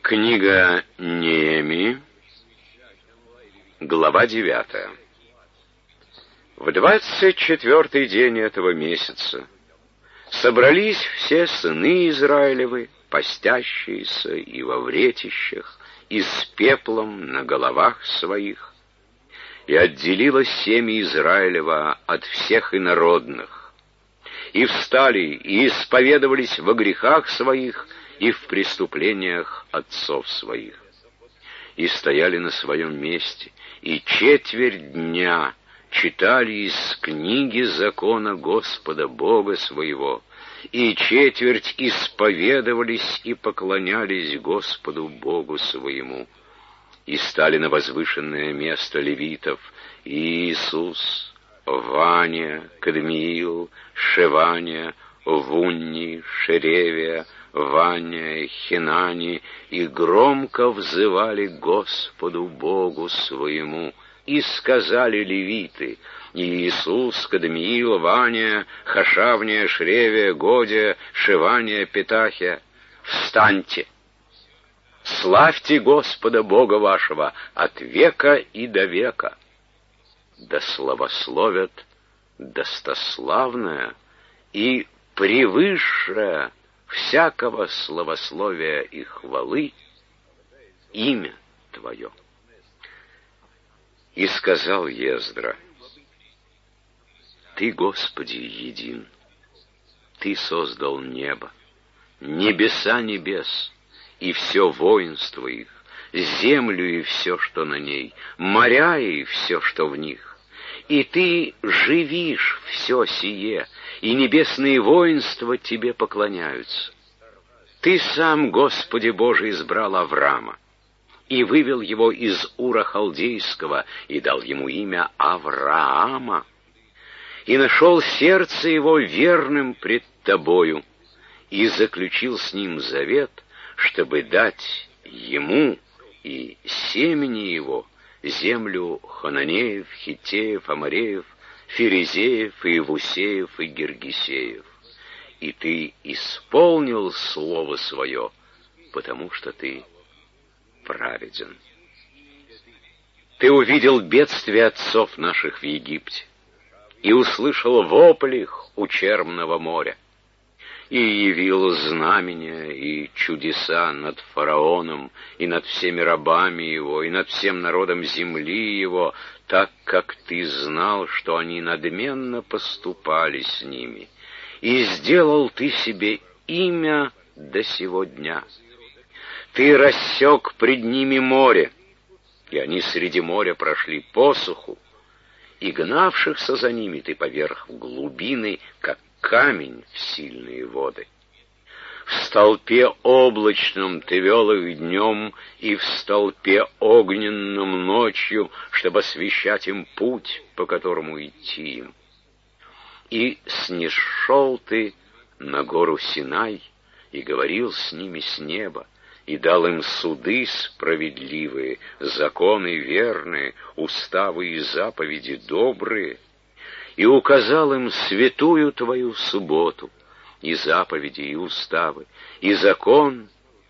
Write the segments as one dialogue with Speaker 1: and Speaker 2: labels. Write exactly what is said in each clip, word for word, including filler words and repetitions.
Speaker 1: Книга Неемии, глава девятая. В двадцать четвертый день этого месяца собрались все сыны Израилевы, постящиеся и во вретищах, и с пеплом на головах своих, и отделилось семя Израилева от всех инородных, и встали, и исповедовались во грехах своих и в преступлениях отцов своих, и стояли на своем месте, и четверть дня читали из книги закона Господа Бога своего, и четверть исповедовались и поклонялись Господу Богу своему. И стали на возвышенное место левитов Иисус, Ваня, Кадмиил, Шеваня, Вунни, Шеревия, Ваня, Хинани, и громко взывали Господу Богу своему. И сказали левиты: Иисус, Кадмиил, Ваня, Хашавня, Шревия, Годия, Шевания, Петахия, встаньте! Славьте Господа Бога вашего от века и до века. Да славословят достославное и превыше всякого славословия и хвалы имя Твое. И сказал Ездра: Ты, Господи, един, Ты создал небо, небеса небес, и все воинство их, землю и все, что на ней, моря и все, что в них. И Ты живишь все сие, и небесные воинства Тебе поклоняются. Ты сам, Господи Боже, избрал Авраама, и вывел его из Ура Халдейского, и дал ему имя Авраама, и нашел сердце его верным пред Тобою, и заключил с ним завет, чтобы дать ему и семени его землю Хананеев, Хиттеев, Амореев, Ферезеев, и Иевусеев, и Гиргисеев. И Ты исполнил слово Свое, потому что Ты праведен. Ты увидел бедствие отцов наших в Египте и услышал вопль их у Черного моря, и явил знамения и чудеса над фараоном и над всеми рабами его и над всем народом земли его, так как Ты знал, что они надменно поступали с ними, и сделал Ты себе имя до сего дня. Ты рассек пред ними море, и они среди моря прошли посуху, и гнавшихся за ними Ты поверг в глубины, как камень в сильные воды. В столпе облачном Ты вел их днем, и в столпе огненном ночью, чтобы освещать им путь, по которому идти им. И снишел Ты на гору Синай, и говорил с ними с неба, и дал им суды справедливые, законы верные, уставы и заповеди добрые, и указал им святую Твою субботу, и заповеди, и уставы, и закон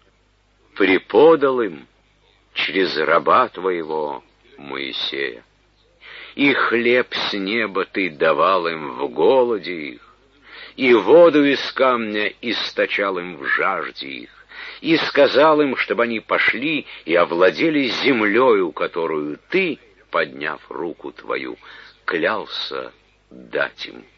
Speaker 1: преподал им через раба Твоего Моисея. И хлеб с неба Ты давал им в голоде их, и воду из камня источал им в жажде их, и сказал им, чтобы они пошли и овладели землею, которую Ты, подняв руку Твою, клялся дать им.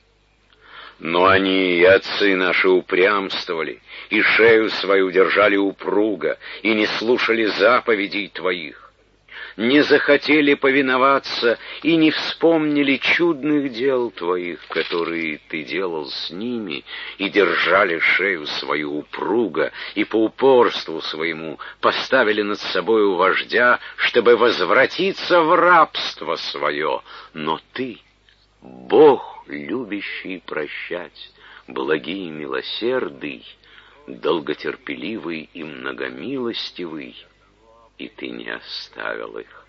Speaker 1: Но они и отцы наши упрямствовали, и шею свою держали упруго, и не слушали заповедей Твоих, не захотели повиноваться и не вспомнили чудных дел Твоих, которые Ты делал с ними, и держали шею свою упруго, и по упорству своему поставили над собою вождя, чтобы возвратиться в рабство свое. Но Ты, Бог, любящий прощать, благий и милосердный, долготерпеливый и многомилостивый, и Ты не оставил их.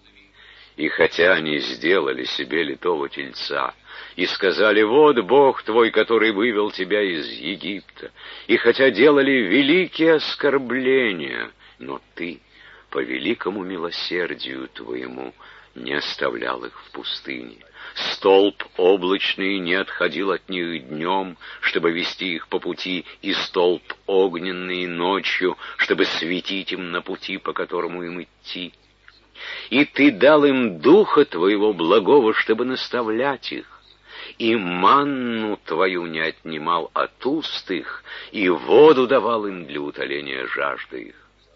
Speaker 1: И хотя они сделали себе литого тельца и сказали: «Вот Бог твой, который вывел тебя из Египта», и хотя делали великие оскорбления Но ты, по великому милосердию твоему, не оставлял их в пустыне. Столб облачный не отходил от них днем, чтобы вести их по пути, и столб огненный ночью, чтобы светить им на пути, по которому им идти. И ты дал им духа твоего благого, чтобы наставлять их, и манну твою не отнимал от уст их, и воду давал им для утоления жажды их.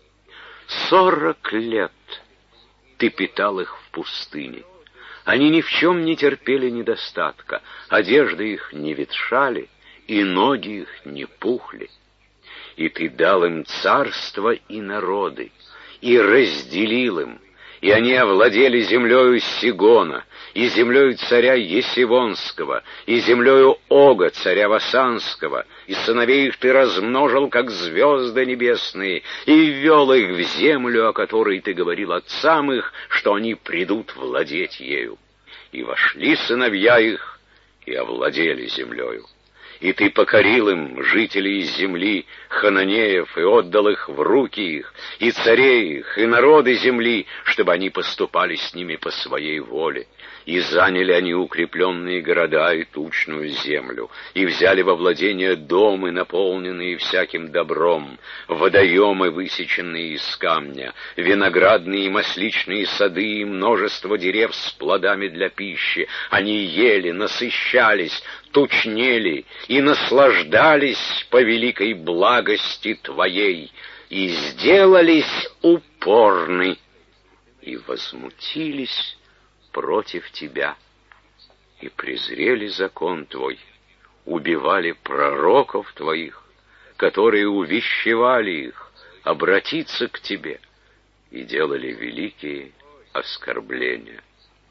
Speaker 1: Сорок лет ты питал их в пустыне. Они ни в чем не терпели недостатка, одежды их не ветшали, и ноги их не пухли. И ты дал им царство и народы, и разделил им, и они овладели землею Сигона, и землею царя Есивонского, и землею Ога, царя Васанского, и сыновей их ты размножил, как звезды небесные, и ввел их в землю, о которой ты говорил отцам их, что они придут владеть ею. И вошли сыновья их, и овладели землею. И ты покорил им жителей земли, хананеев, и отдал их в руки их, и царей их, и народы земли, чтобы они поступали с ними по своей воле. И заняли они укрепленные города и тучную землю, и взяли во владение домы, наполненные всяким добром, водоемы, высеченные из камня, виноградные и масличные сады и множество дерев с плодами для пищи. Они ели, насыщались, тучнели и наслаждались по великой благости Твоей, и сделались упорны, и возмутились против Тебя, и презрели закон Твой, убивали пророков Твоих, которые увещевали их обратиться к Тебе, и делали великие оскорбления.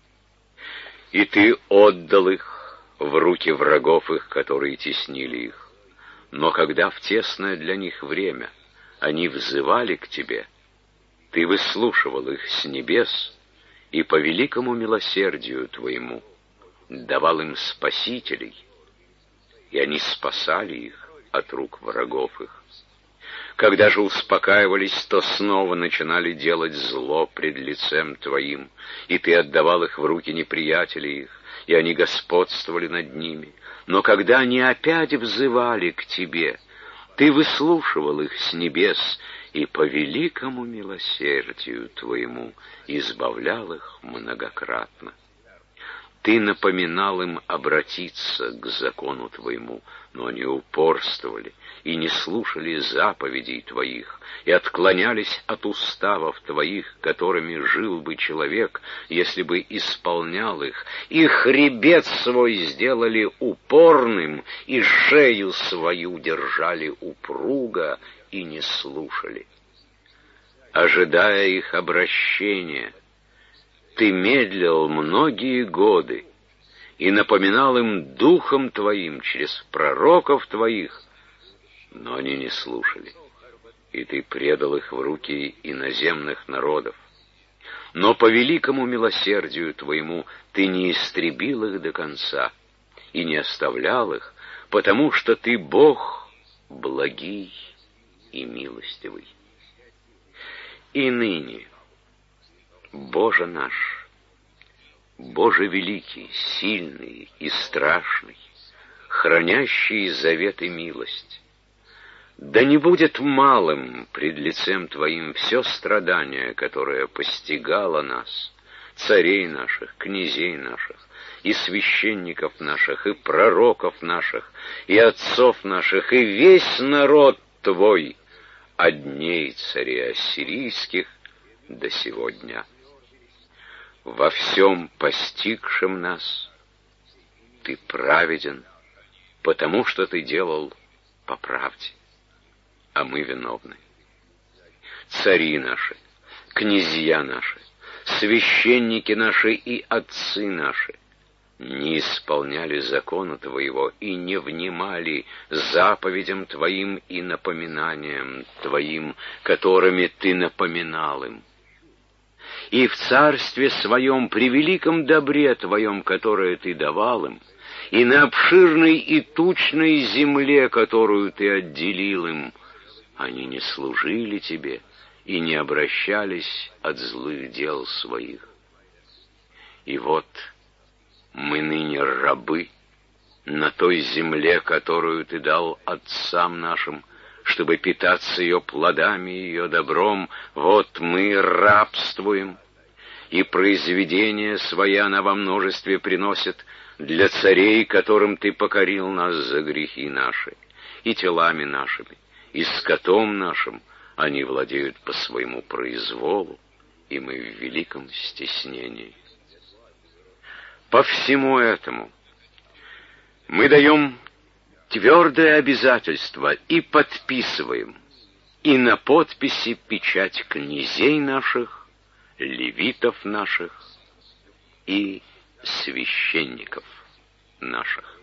Speaker 1: И Ты отдал их в руки врагов их, которые теснили их. Но когда в тесное для них время они взывали к Тебе, Ты выслушивал их с небес, и по великому милосердию Твоему давал им спасителей, и они спасали их от рук врагов их. Когда же успокаивались, то снова начинали делать зло пред лицем Твоим, и Ты отдавал их в руки неприятелей их, и они господствовали над ними. Но когда они опять взывали к Тебе, Ты выслушивал их с небес, и по великому милосердию Твоему избавлял их многократно. Ты напоминал им обратиться к закону Твоему, но они упорствовали и не слушали заповедей Твоих, и отклонялись от уставов Твоих, которыми жил бы человек, если бы исполнял их, и хребет свой сделали упорным, и шею свою держали упруго, и не слушали. Ожидая их обращения, Ты медлил многие годы и напоминал им духом Твоим через пророков Твоих, но они не слушали, и Ты предал их в руки иноземных народов. Но по великому милосердию Твоему Ты не истребил их до конца и не оставлял их, потому что Ты Бог благий и милостивый. И ныне, Боже наш, Боже великий, сильный и страшный, хранящий завет и милость, да не будет малым пред лицем Твоим все страдание, которое постигало нас, царей наших, князей наших, и священников наших, и пророков наших, и отцов наших, и весь народ Твой, от дней царей ассирийских до сего дня. Во всем постигшем нас Ты праведен, потому что Ты делал по правде, а мы виновны. Цари наши, князья наши, священники наши и отцы наши не исполняли закона Твоего и не внимали заповедям Твоим и напоминаниям Твоим, которыми Ты напоминал им. И в царстве Своем, при великом добре Твоем, которое Ты давал им, и на обширной и тучной земле, которую Ты отделил им, они не служили Тебе и не обращались от злых дел своих. И вот мы ныне рабы на той земле, которую ты дал отцам нашим, чтобы питаться ее плодами, ее добром. Вот мы рабствуем, и произведения свои она во множестве приносит для царей, которым ты покорил нас за грехи наши, и телами нашими, и скотом нашим они владеют по своему произволу, и мы в великом стеснении. По всему этому мы даем твердое обязательство и подписываем, и на подписи печать князей наших, левитов наших и священников наших.